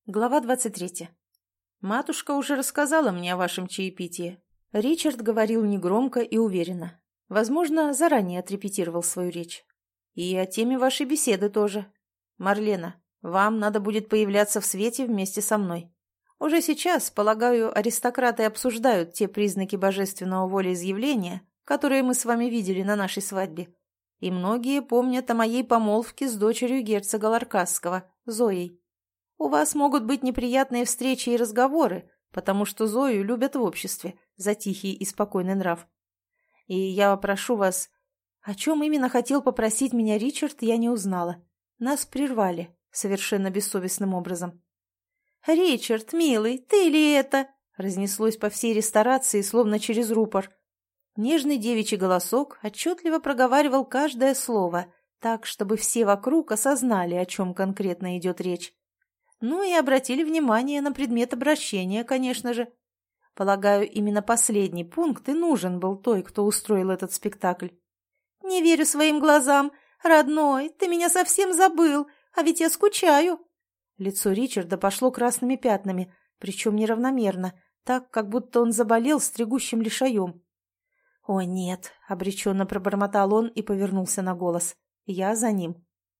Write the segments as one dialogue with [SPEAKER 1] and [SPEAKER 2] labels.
[SPEAKER 1] Глава 23. Матушка уже рассказала мне о вашем чаепитии. Ричард говорил негромко и уверенно. Возможно, заранее отрепетировал свою речь. И о теме вашей беседы тоже. Марлена, вам надо будет появляться в свете вместе со мной. Уже сейчас, полагаю, аристократы обсуждают те признаки божественного волеизъявления, которые мы с вами видели на нашей свадьбе. И многие помнят о моей помолвке с дочерью герцога Ларкасского, Зоей. У вас могут быть неприятные встречи и разговоры, потому что Зою любят в обществе за тихий и спокойный нрав. И я прошу вас... О чем именно хотел попросить меня Ричард, я не узнала. Нас прервали совершенно бессовестным образом. «Ричард, милый, ты ли это?» разнеслось по всей ресторации, словно через рупор. Нежный девичий голосок отчетливо проговаривал каждое слово, так, чтобы все вокруг осознали, о чем конкретно идет речь. Ну и обратили внимание на предмет обращения, конечно же. Полагаю, именно последний пункт и нужен был той, кто устроил этот спектакль. «Не верю своим глазам. Родной, ты меня совсем забыл, а ведь я скучаю». Лицо Ричарда пошло красными пятнами, причем неравномерно, так, как будто он заболел стригущим лишаем. «О, нет», — обреченно пробормотал он и повернулся на голос. Я за ним.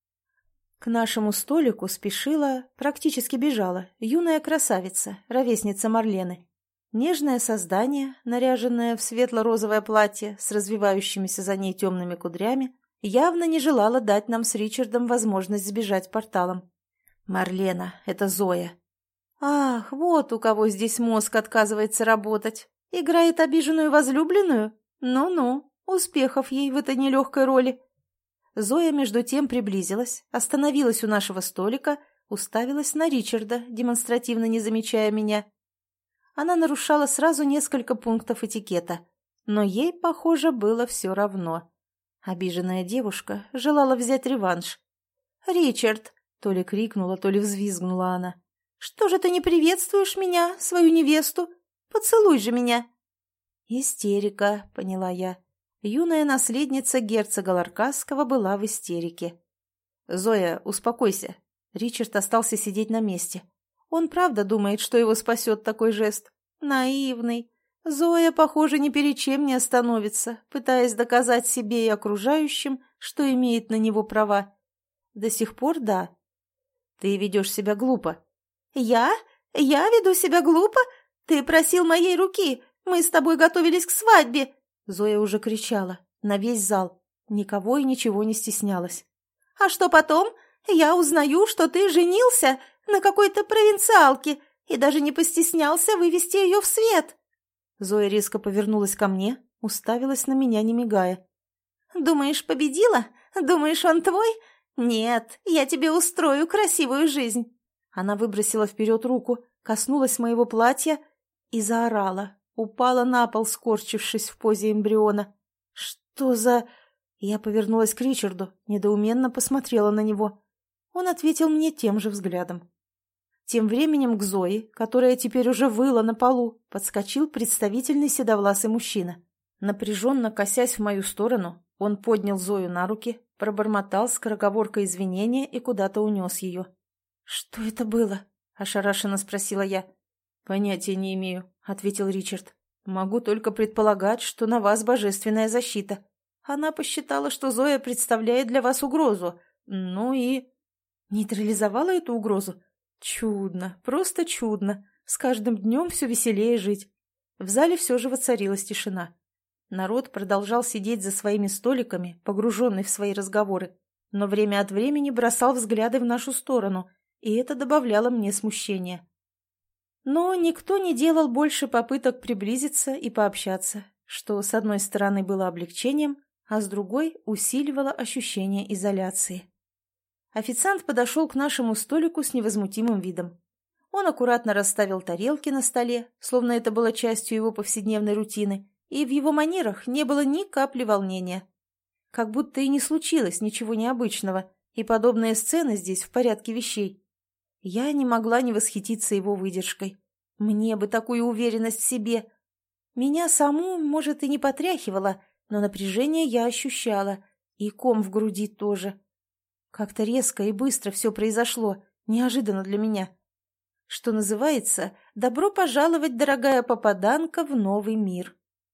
[SPEAKER 1] К нашему столику спешила, практически бежала, юная красавица, ровесница Марлены. Нежное создание, наряженное в светло-розовое платье с развивающимися за ней темными кудрями, явно не желала дать нам с Ричардом возможность сбежать порталом. «Марлена, это Зоя». «Ах, вот у кого здесь мозг отказывается работать. Играет обиженную возлюбленную? Ну-ну, успехов ей в этой нелегкой роли». Зоя между тем приблизилась, остановилась у нашего столика, уставилась на Ричарда, демонстративно не замечая меня. Она нарушала сразу несколько пунктов этикета, но ей, похоже, было все равно. Обиженная девушка желала взять реванш. «Ричард!» — то ли крикнула, то ли взвизгнула она. «Что же ты не приветствуешь меня, свою невесту? Поцелуй же меня!» «Истерика», — поняла я. Юная наследница герцога Ларкасского была в истерике. «Зоя, успокойся». Ричард остался сидеть на месте. Он правда думает, что его спасет такой жест. Наивный. Зоя, похоже, ни перед чем не остановится, пытаясь доказать себе и окружающим, что имеет на него права. До сих пор да. Ты ведешь себя глупо. «Я? Я веду себя глупо? Ты просил моей руки. Мы с тобой готовились к свадьбе». Зоя уже кричала на весь зал, никого и ничего не стеснялась. «А что потом? Я узнаю, что ты женился на какой-то провинциалке и даже не постеснялся вывести ее в свет». Зоя резко повернулась ко мне, уставилась на меня, не мигая. «Думаешь, победила? Думаешь, он твой? Нет, я тебе устрою красивую жизнь». Она выбросила вперед руку, коснулась моего платья и заорала. Упала на пол, скорчившись в позе эмбриона. «Что за...» Я повернулась к Ричарду, недоуменно посмотрела на него. Он ответил мне тем же взглядом. Тем временем к Зое, которая теперь уже выла на полу, подскочил представительный седовласый мужчина. Напряженно косясь в мою сторону, он поднял Зою на руки, пробормотал скороговоркой извинения и куда-то унес ее. «Что это было?» – ошарашенно спросила я. «Понятия не имею», — ответил Ричард. «Могу только предполагать, что на вас божественная защита. Она посчитала, что Зоя представляет для вас угрозу. Ну и...» «Нейтрализовала эту угрозу? Чудно, просто чудно. С каждым днем все веселее жить». В зале все же воцарилась тишина. Народ продолжал сидеть за своими столиками, погруженный в свои разговоры, но время от времени бросал взгляды в нашу сторону, и это добавляло мне смущения. Но никто не делал больше попыток приблизиться и пообщаться, что с одной стороны было облегчением, а с другой усиливало ощущение изоляции. Официант подошел к нашему столику с невозмутимым видом. Он аккуратно расставил тарелки на столе, словно это было частью его повседневной рутины, и в его манерах не было ни капли волнения. Как будто и не случилось ничего необычного, и подобные сцены здесь в порядке вещей. Я не могла не восхититься его выдержкой. Мне бы такую уверенность в себе. Меня саму, может, и не потряхивало, но напряжение я ощущала, и ком в груди тоже. Как-то резко и быстро все произошло, неожиданно для меня. что называется «Добро пожаловать, дорогая попаданка, в новый мир».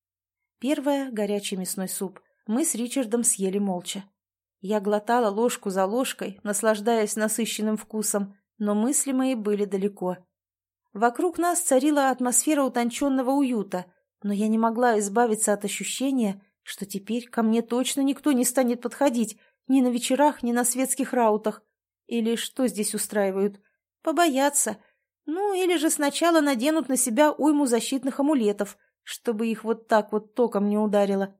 [SPEAKER 1] Первое, горячий мясной суп, мы с Ричардом съели молча. Я глотала ложку за ложкой, наслаждаясь насыщенным вкусом, но мысли мои были далеко. Вокруг нас царила атмосфера утонченного уюта, но я не могла избавиться от ощущения, что теперь ко мне точно никто не станет подходить ни на вечерах, ни на светских раутах. Или что здесь устраивают? Побоятся. Ну, или же сначала наденут на себя уйму защитных амулетов, чтобы их вот так вот током не ударило.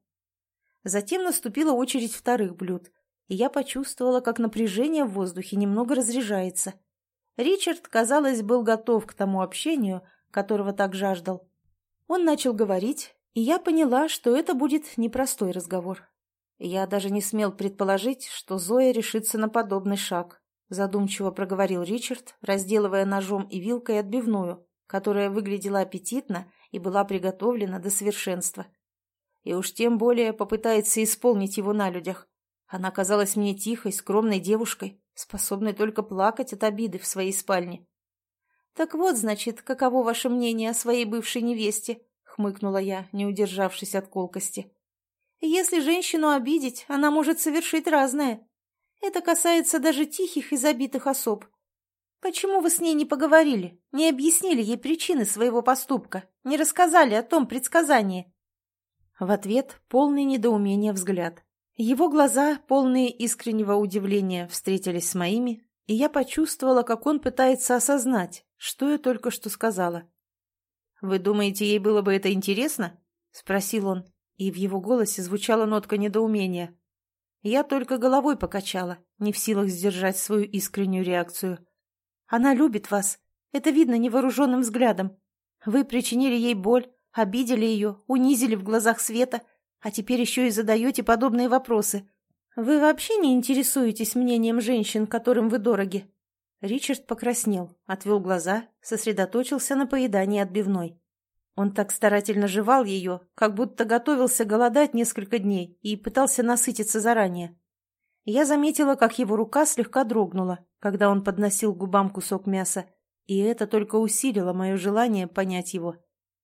[SPEAKER 1] Затем наступила очередь вторых блюд, и я почувствовала, как напряжение в воздухе немного разряжается. Ричард, казалось, был готов к тому общению, которого так жаждал. Он начал говорить, и я поняла, что это будет непростой разговор. Я даже не смел предположить, что Зоя решится на подобный шаг. Задумчиво проговорил Ричард, разделывая ножом и вилкой отбивную, которая выглядела аппетитно и была приготовлена до совершенства. И уж тем более попытается исполнить его на людях. Она казалась мне тихой, скромной девушкой, способной только плакать от обиды в своей спальне. «Так вот, значит, каково ваше мнение о своей бывшей невесте?» — хмыкнула я, не удержавшись от колкости. «Если женщину обидеть, она может совершить разное. Это касается даже тихих и забитых особ. Почему вы с ней не поговорили, не объяснили ей причины своего поступка, не рассказали о том предсказании?» В ответ полный недоумения взгляд. Его глаза, полные искреннего удивления, встретились с моими, и я почувствовала, как он пытается осознать, что я только что сказала. «Вы думаете, ей было бы это интересно?» — спросил он, и в его голосе звучала нотка недоумения. Я только головой покачала, не в силах сдержать свою искреннюю реакцию. «Она любит вас. Это видно невооруженным взглядом. Вы причинили ей боль, обидели ее, унизили в глазах света, а теперь еще и задаете подобные вопросы. Вы вообще не интересуетесь мнением женщин, которым вы дороги?» Ричард покраснел, отвел глаза, сосредоточился на поедании отбивной. Он так старательно жевал ее, как будто готовился голодать несколько дней и пытался насытиться заранее. Я заметила, как его рука слегка дрогнула, когда он подносил к губам кусок мяса, и это только усилило мое желание понять его.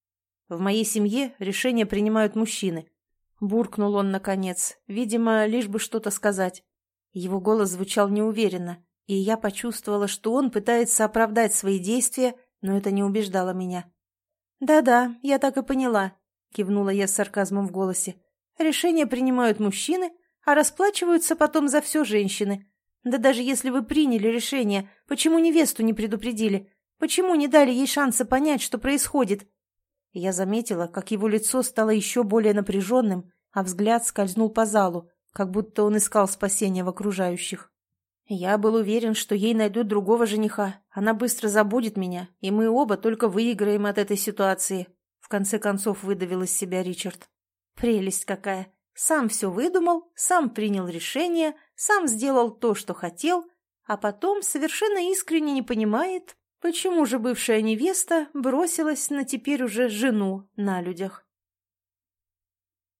[SPEAKER 1] «В моей семье решения принимают мужчины», — буркнул он наконец, видимо, лишь бы что-то сказать. Его голос звучал неуверенно, и я почувствовала, что он пытается оправдать свои действия, но это не убеждало меня. «Да-да, я так и поняла», — кивнула я с сарказмом в голосе. «Решения принимают мужчины, а расплачиваются потом за все женщины. Да даже если вы приняли решение, почему невесту не предупредили? Почему не дали ей шанса понять, что происходит?» Я заметила, как его лицо стало еще более напряженным, а взгляд скользнул по залу, как будто он искал спасения в окружающих. Я был уверен, что ей найдут другого жениха, она быстро забудет меня, и мы оба только выиграем от этой ситуации. В конце концов выдавил из себя Ричард. Прелесть какая! Сам все выдумал, сам принял решение, сам сделал то, что хотел, а потом совершенно искренне не понимает, почему же бывшая невеста бросилась на теперь уже жену на людях.